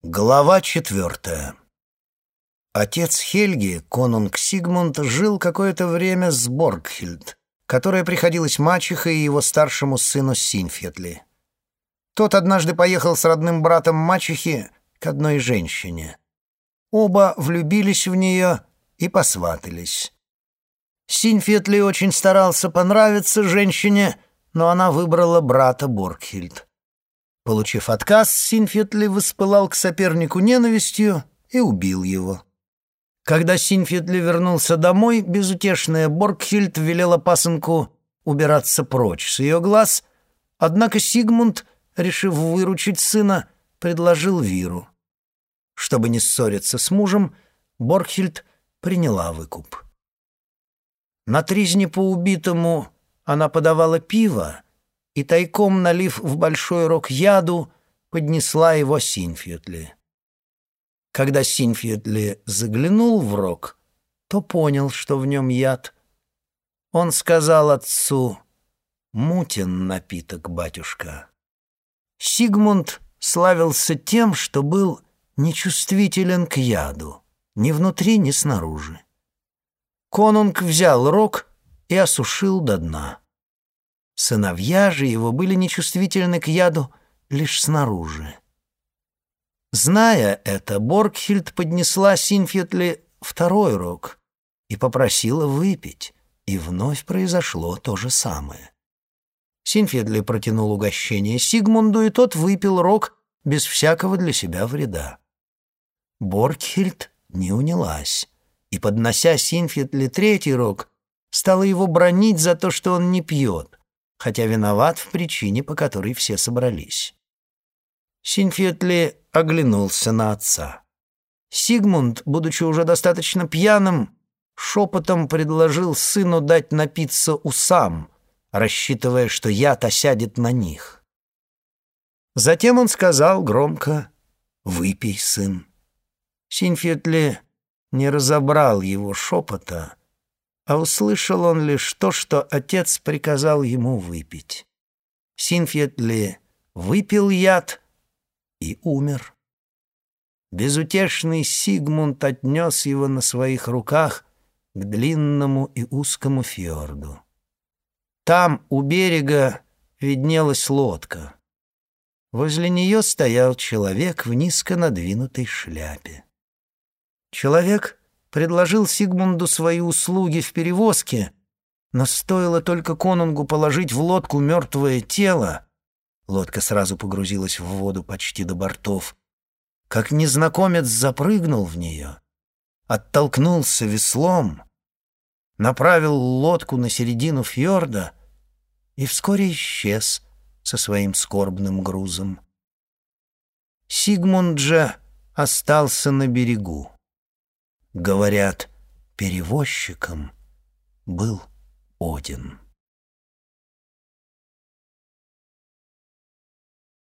Глава 4. Отец Хельги, конунг Сигмунд, жил какое-то время с Боргхильд, которая приходилась мачехой его старшему сыну Синфетли. Тот однажды поехал с родным братом мачехи к одной женщине. Оба влюбились в нее и посватались. Синфетли очень старался понравиться женщине, но она выбрала брата Боргхильд. Получив отказ, Синфетли воспылал к сопернику ненавистью и убил его. Когда Синфетли вернулся домой, безутешная Боргхильд велела пасынку убираться прочь с ее глаз, однако Сигмунд, решив выручить сына, предложил Виру. Чтобы не ссориться с мужем, Боргхильд приняла выкуп. На тризне по убитому она подавала пиво и, тайком налив в большой рог яду, поднесла его Синфетли. Когда Синфетли заглянул в рог, то понял, что в нем яд. Он сказал отцу: «Мутен напиток, батюшка». Сигмунд славился тем, что был нечувствителен к яду, ни внутри, ни снаружи. Конунг взял рог и осушил до дна. Сыновья же его были нечувствительны к яду лишь снаружи. Зная это, Боргхильд поднесла Синфетли второй рог и попросила выпить, и вновь произошло то же самое. Синфетли протянул угощение Сигмунду, и тот выпил рог без всякого для себя вреда. Боргхильд не унялась, и, поднося Синфетли третий рог, стала его бранить за то, что он не пьет, хотя виноват в причине, по которой все собрались. Синфетли оглянулся на отца. Сигмунд, будучи уже достаточно пьяным, шепотом предложил сыну дать напиться усам, рассчитывая, что яд осядет на них. Затем он сказал громко: «Выпей, сын». Синфетли не разобрал его шепота, а услышал он лишь то, что отец приказал ему выпить. Синфетли выпил яд и умер. Безутешный Сигмунд отнес его на своих руках к длинному и узкому фьорду. Там, у берега, виднелась лодка. Возле нее стоял человек в низко надвинутой шляпе. Человек предложил Сигмунду свои услуги в перевозке, но стоило только конунгу положить в лодку мертвое тело, лодка сразу погрузилась в воду почти до бортов, как незнакомец запрыгнул в нее, оттолкнулся веслом, направил лодку на середину фьорда и вскоре исчез со своим скорбным грузом. Сигмунд же остался на берегу. Говорят, перевозчиком был Один.